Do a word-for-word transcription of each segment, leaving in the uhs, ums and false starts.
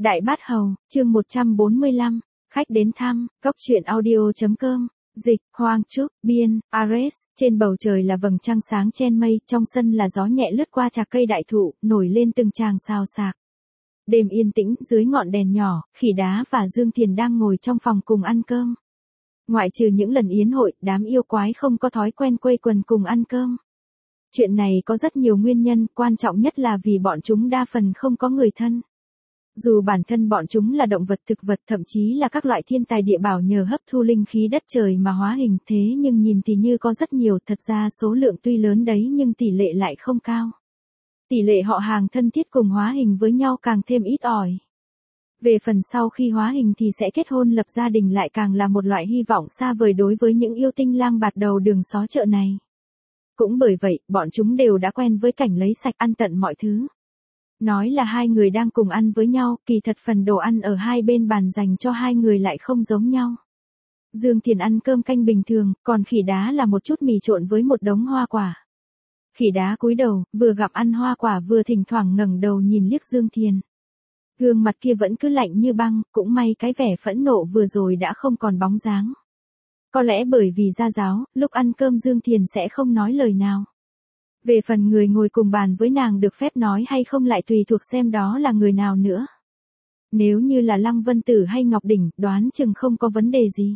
Đại Bát Hầu, chương một trăm bốn mươi lăm, khách đến thăm, cốc truyện audio.com, dịch, Hoang Trúc, biên, Ares, trên bầu trời là vầng trăng sáng chen mây, trong sân là gió nhẹ lướt qua chạc cây đại thụ, nổi lên từng tràng xào xạc. Đêm yên tĩnh, dưới ngọn đèn nhỏ, Khỉ Đá và Dương Thiền đang ngồi trong phòng cùng ăn cơm. Ngoại trừ những lần yến hội, đám yêu quái không có thói quen quây quần cùng ăn cơm. Chuyện này có rất nhiều nguyên nhân, quan trọng nhất là vì bọn chúng đa phần không có người thân. Dù bản thân bọn chúng là động vật thực vật thậm chí là các loại thiên tài địa bảo nhờ hấp thu linh khí đất trời mà hóa hình, thế nhưng nhìn thì như có rất nhiều, thật ra số lượng tuy lớn đấy nhưng tỷ lệ lại không cao. Tỷ lệ họ hàng thân thiết cùng hóa hình với nhau càng thêm ít ỏi. Về phần sau khi hóa hình thì sẽ kết hôn lập gia đình lại càng là một loại hy vọng xa vời đối với những yêu tinh lang bạt đầu đường xó chợ này. Cũng bởi vậy, bọn chúng đều đã quen với cảnh lấy sạch ăn tận mọi thứ. Nói là hai người đang cùng ăn với nhau, kỳ thật phần đồ ăn ở hai bên bàn dành cho hai người lại không giống nhau. Dương Thiền ăn cơm canh bình thường, còn Khỉ Đá là một chút mì trộn với một đống hoa quả. Khỉ Đá cúi đầu, vừa gặp ăn hoa quả vừa thỉnh thoảng ngẩng đầu nhìn liếc Dương Thiền. Gương mặt kia vẫn cứ lạnh như băng, cũng may cái vẻ phẫn nộ vừa rồi đã không còn bóng dáng. Có lẽ bởi vì gia giáo, lúc ăn cơm Dương Thiền sẽ không nói lời nào. Về phần người ngồi cùng bàn với nàng được phép nói hay không lại tùy thuộc xem đó là người nào nữa. Nếu như là Lăng Vân Tử hay Ngọc Đỉnh, đoán chừng không có vấn đề gì.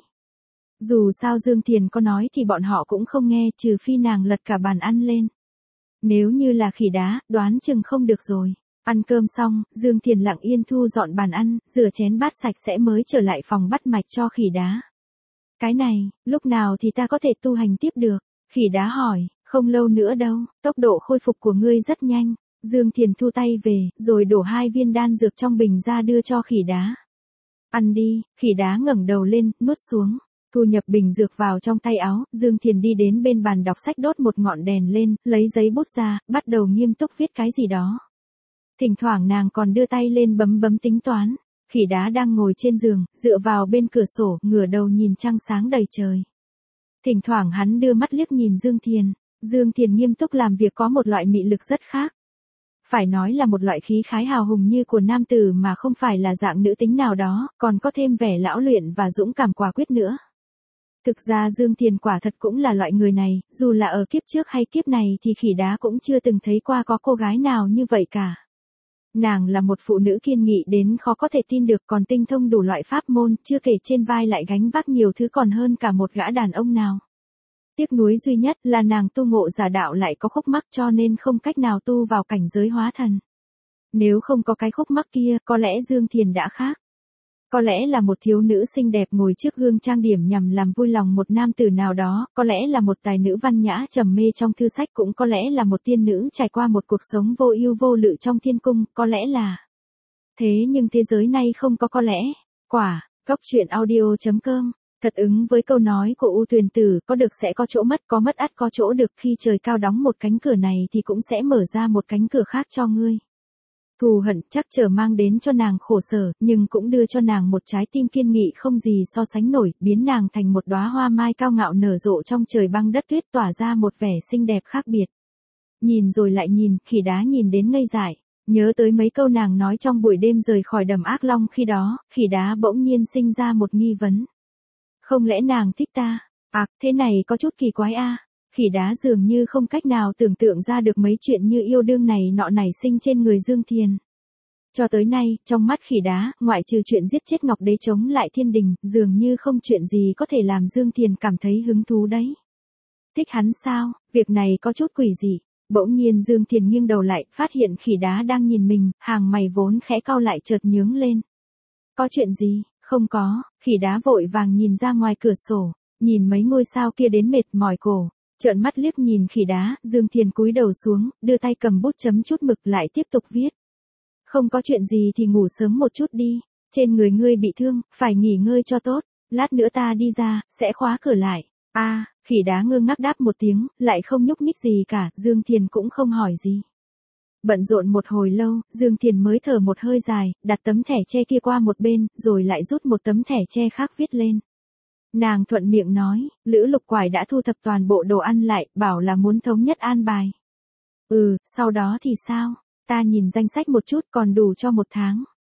Dù sao Dương Thiền có nói thì bọn họ cũng không nghe, trừ phi nàng lật cả bàn ăn lên. Nếu như là Khỉ Đá, đoán chừng không được rồi. Ăn cơm xong, Dương Thiền lặng yên thu dọn bàn ăn, rửa chén bát sạch sẽ mới trở lại phòng bắt mạch cho Khỉ Đá. Cái này, lúc nào thì ta có thể tu hành tiếp được? Khỉ Đá hỏi. Không lâu nữa đâu, tốc độ khôi phục của ngươi rất nhanh. Dương Thiền thu tay về, rồi đổ hai viên đan dược trong bình ra đưa cho Khỉ Đá. Ăn đi. Khỉ Đá ngẩng đầu lên, nuốt xuống. Thu nhập bình dược vào trong tay áo, Dương Thiền đi đến bên bàn đọc sách đốt một ngọn đèn lên, lấy giấy bút ra, bắt đầu nghiêm túc viết cái gì đó. Thỉnh thoảng nàng còn đưa tay lên bấm bấm tính toán. Khỉ Đá đang ngồi trên giường, dựa vào bên cửa sổ, ngửa đầu nhìn trăng sáng đầy trời. Thỉnh thoảng hắn đưa mắt liếc nhìn Dương Thiền. Dương Thiền nghiêm túc làm việc có một loại mị lực rất khác. Phải nói là một loại khí khái hào hùng như của nam tử mà không phải là dạng nữ tính nào đó, còn có thêm vẻ lão luyện và dũng cảm quả quyết nữa. Thực ra Dương Thiền quả thật cũng là loại người này, dù là ở kiếp trước hay kiếp này thì Khỉ Đá cũng chưa từng thấy qua có cô gái nào như vậy cả. Nàng là một phụ nữ kiên nghị đến khó có thể tin được, còn tinh thông đủ loại pháp môn, chưa kể trên vai lại gánh vác nhiều thứ còn hơn cả một gã đàn ông nào. Tiếc nuối duy nhất là nàng tu ngộ giả đạo lại có khúc mắc cho nên không cách nào tu vào cảnh giới hóa thần. Nếu không có cái khúc mắc kia, có lẽ Dương Thiền đã khác. Có lẽ là một thiếu nữ xinh đẹp ngồi trước gương trang điểm nhằm làm vui lòng một nam tử nào đó, có lẽ là một tài nữ văn nhã trầm mê trong thư sách, cũng có lẽ là một tiên nữ trải qua một cuộc sống vô ưu vô lự trong thiên cung, có lẽ là... Thế nhưng thế giới này không có có lẽ. Quả, cốc truyện audio.com. Thật ứng với câu nói của U Tuyền Tử, có được sẽ có chỗ mất, có mất ắt có chỗ được, khi trời cao đóng một cánh cửa này thì cũng sẽ mở ra một cánh cửa khác cho ngươi. Thù hận chắc trở mang đến cho nàng khổ sở, nhưng cũng đưa cho nàng một trái tim kiên nghị không gì so sánh nổi, biến nàng thành một đóa hoa mai cao ngạo nở rộ trong trời băng đất tuyết, tỏa ra một vẻ xinh đẹp khác biệt. Nhìn rồi lại nhìn, Khỉ Đá nhìn đến ngây dại, nhớ tới mấy câu nàng nói trong buổi đêm rời khỏi đầm Ác Long khi đó, Khỉ Đá bỗng nhiên sinh ra một nghi vấn. Không lẽ nàng thích ta? À, thế này có chút kỳ quái a. Khỉ Đá dường như không cách nào tưởng tượng ra được mấy chuyện như yêu đương này nọ nảy sinh trên người Dương Thiền. Cho tới nay, trong mắt Khỉ Đá, ngoại trừ chuyện giết chết Ngọc Đế chống lại thiên đình, dường như không chuyện gì có thể làm Dương Thiền cảm thấy hứng thú đấy. Thích hắn sao? Việc này có chút quỷ dị. Bỗng nhiên Dương Thiền nghiêng đầu lại, phát hiện Khỉ Đá đang nhìn mình, hàng mày vốn khẽ cau lại chợt nhướng lên. Có chuyện gì? Không có. Khỉ Đá vội vàng nhìn ra ngoài cửa sổ, nhìn mấy ngôi sao kia đến mệt mỏi cổ, trợn mắt liếc nhìn Khỉ Đá. Dương Thiền cúi đầu xuống, đưa tay cầm bút chấm chút mực lại tiếp tục viết. Không có chuyện gì thì ngủ sớm một chút đi, trên người ngươi bị thương, phải nghỉ ngơi cho tốt, lát nữa ta đi ra, sẽ khóa cửa lại. A, à, Khỉ Đá ngơ ngác đáp một tiếng, lại không nhúc nhích gì cả, Dương Thiền cũng không hỏi gì. Bận rộn một hồi lâu, Dương Thiền mới thở một hơi dài, đặt tấm thẻ tre kia qua một bên, rồi lại rút một tấm thẻ tre khác viết lên. Nàng thuận miệng nói, Lữ Lục Quải đã thu thập toàn bộ đồ ăn lại, bảo là muốn thống nhất an bài. Ừ, sau đó thì sao? Ta nhìn danh sách một chút, còn đủ cho một tháng.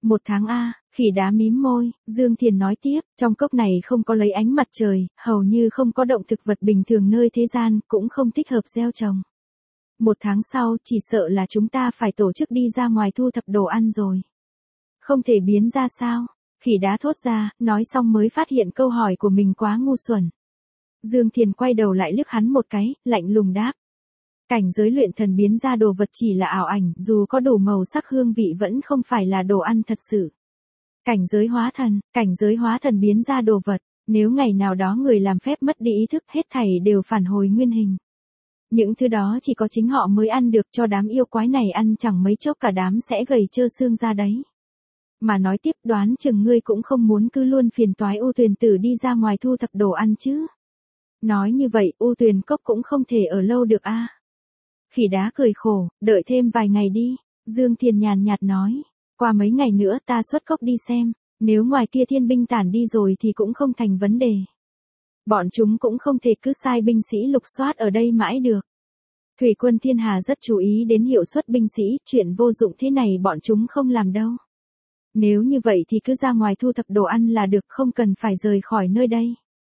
Một tháng a, khỉ đá mím môi, Dương Thiền nói tiếp, trong cốc này không có lấy ánh mặt trời, hầu như không có động thực vật bình thường nơi thế gian, cũng không thích hợp gieo trồng. Một tháng sau, chỉ sợ là chúng ta phải tổ chức đi ra ngoài thu thập đồ ăn rồi. Không thể biến ra sao? Khỉ đá thốt ra, nói xong mới phát hiện câu hỏi của mình quá ngu xuẩn. Dương Thiền quay đầu lại liếc hắn một cái, lạnh lùng đáp. Cảnh giới luyện thần biến ra đồ vật chỉ là ảo ảnh, dù có đủ màu sắc hương vị vẫn không phải là đồ ăn thật sự. Cảnh giới hóa thần, cảnh giới hóa thần biến ra đồ vật, nếu ngày nào đó người làm phép mất đi ý thức hết thảy đều phản hồi nguyên hình. Những thứ đó chỉ có chính họ mới ăn được, cho đám yêu quái này ăn chẳng mấy chốc cả đám sẽ gầy trơ xương ra đấy. Mà nói tiếp, đoán chừng ngươi cũng không muốn cứ luôn phiền toái U Tuyền Tử đi ra ngoài thu thập đồ ăn chứ. Nói như vậy, U Tuyền Cốc cũng không thể ở lâu được a. Khỉ đá cười khổ, đợi thêm vài ngày đi, Dương Thiền nhàn nhạt nói, qua mấy ngày nữa ta xuất cốc đi xem, nếu ngoài kia thiên binh tản đi rồi thì cũng không thành vấn đề. Bọn chúng cũng không thể cứ sai binh sĩ lục soát ở đây mãi được. Thủy quân thiên hà rất chú ý đến hiệu suất binh sĩ, chuyện vô dụng thế này bọn chúng không làm đâu. Nếu như vậy thì cứ ra ngoài thu thập đồ ăn là được, không cần phải rời khỏi nơi đây.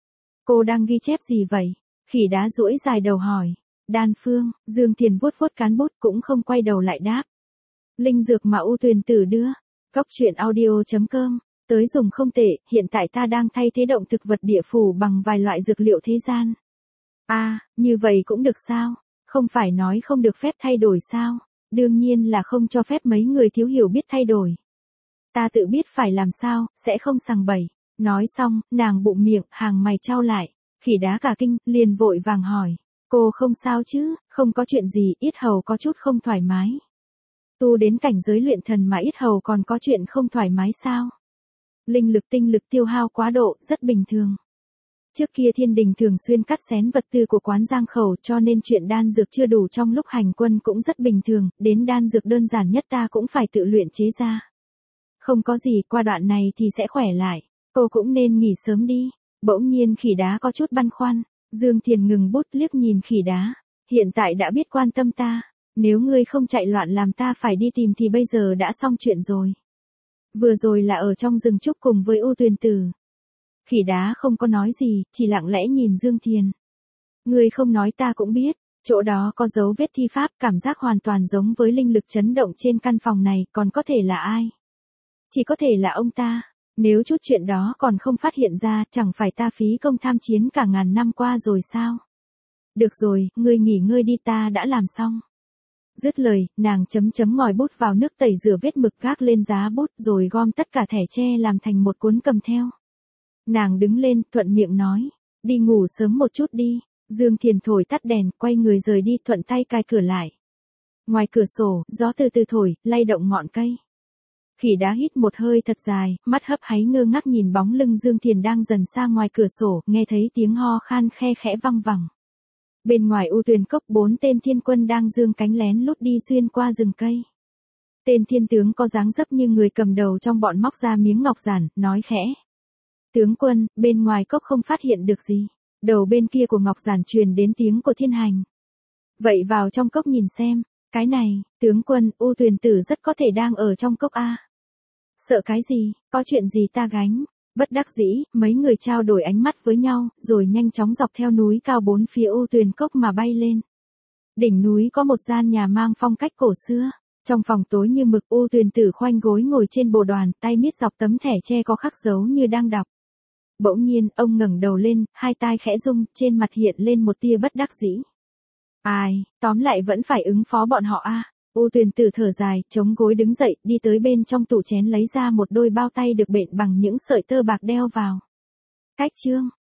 Cô đang ghi chép gì vậy? Khỉ đá duỗi dài đầu hỏi. Đan phương, Dương Thiền vuốt vuốt cán bút cũng không quay đầu lại đáp. Linh dược mà U Tuyền Tử đưa. Cốc truyện audio chấm com. Tới dùng không tệ, hiện tại ta đang thay thế động thực vật địa phủ bằng vài loại dược liệu thế gian. À, như vậy cũng được sao? Không phải nói không được phép thay đổi sao? Đương nhiên là không cho phép mấy người thiếu hiểu biết thay đổi. Ta tự biết phải làm sao, sẽ không sằng bậy. Nói xong, nàng bụng miệng, hàng mày trao lại. Khỉ đá cả kinh, liền vội vàng hỏi. Cô không sao chứ, không có chuyện gì, yết hầu có chút không thoải mái. Tu đến cảnh giới luyện thần mà yết hầu còn có chuyện không thoải mái sao? Linh lực tinh lực tiêu hao quá độ, rất bình thường. Trước kia thiên đình thường xuyên cắt xén vật tư của quán giang khẩu cho nên chuyện đan dược chưa đủ trong lúc hành quân cũng rất bình thường, đến đan dược đơn giản nhất ta cũng phải tự luyện chế ra. Không có gì, qua đoạn này thì sẽ khỏe lại, cô cũng nên nghỉ sớm đi. Bỗng nhiên khỉ đá có chút băn khoăn, Dương Thiền ngừng bút liếc nhìn khỉ đá, hiện tại đã biết quan tâm ta, nếu ngươi không chạy loạn làm ta phải đi tìm thì bây giờ đã xong chuyện rồi. Vừa rồi là ở trong rừng trúc cùng với U Tuyền Tử. Khỉ đá không có nói gì, chỉ lặng lẽ nhìn Dương Thiền. Ngươi không nói ta cũng biết, chỗ đó có dấu vết thi pháp, cảm giác hoàn toàn giống với linh lực chấn động trên căn phòng này, còn có thể là ai? Chỉ có thể là ông ta. Nếu chút chuyện đó còn không phát hiện ra, chẳng phải ta phí công tham chiến cả ngàn năm qua rồi sao? Được rồi, ngươi nghỉ ngơi đi, ta đã làm xong. Dứt lời, nàng chấm chấm ngòi bút vào nước tẩy rửa vết mực gác lên giá bút rồi gom tất cả thẻ tre làm thành một cuốn cầm theo. Nàng đứng lên, thuận miệng nói, đi ngủ sớm một chút đi. Dương Thiền thổi tắt đèn, quay người rời đi, thuận tay cài cửa lại. Ngoài cửa sổ, gió từ từ thổi, lay động ngọn cây. Khỉ đá hít một hơi thật dài, mắt hấp háy ngơ ngác nhìn bóng lưng Dương Thiền đang dần xa ngoài cửa sổ, nghe thấy tiếng ho khan khe khẽ văng vẳng. Bên ngoài U Tuyền Cốc bốn tên thiên quân đang dương cánh lén lút đi xuyên qua rừng cây. Tên thiên tướng có dáng dấp như người cầm đầu trong bọn móc ra miếng ngọc giản, nói khẽ. Tướng quân, bên ngoài cốc không phát hiện được gì. Đầu bên kia của ngọc giản truyền đến tiếng của thiên hành. Vậy vào trong cốc nhìn xem, cái này, tướng quân, U Tuyền Tử rất có thể đang ở trong cốc a. Sợ cái gì, có chuyện gì ta gánh. Bất đắc dĩ, mấy người trao đổi ánh mắt với nhau, rồi nhanh chóng dọc theo núi cao bốn phía U Tuyền Cốc mà bay lên. Đỉnh núi có một gian nhà mang phong cách cổ xưa. Trong phòng tối như mực, U Tuyền Tử khoanh gối ngồi trên bồ đoàn, tay miết dọc tấm thẻ tre có khắc dấu như đang đọc. Bỗng nhiên, ông ngẩng đầu lên, hai tai khẽ rung, trên mặt hiện lên một tia bất đắc dĩ. Ai, tóm lại vẫn phải ứng phó bọn họ a. U Tuyền Tử thở dài, chống gối đứng dậy, đi tới bên trong tủ chén lấy ra một đôi bao tay được bện bằng những sợi tơ bạc đeo vào. Cách chương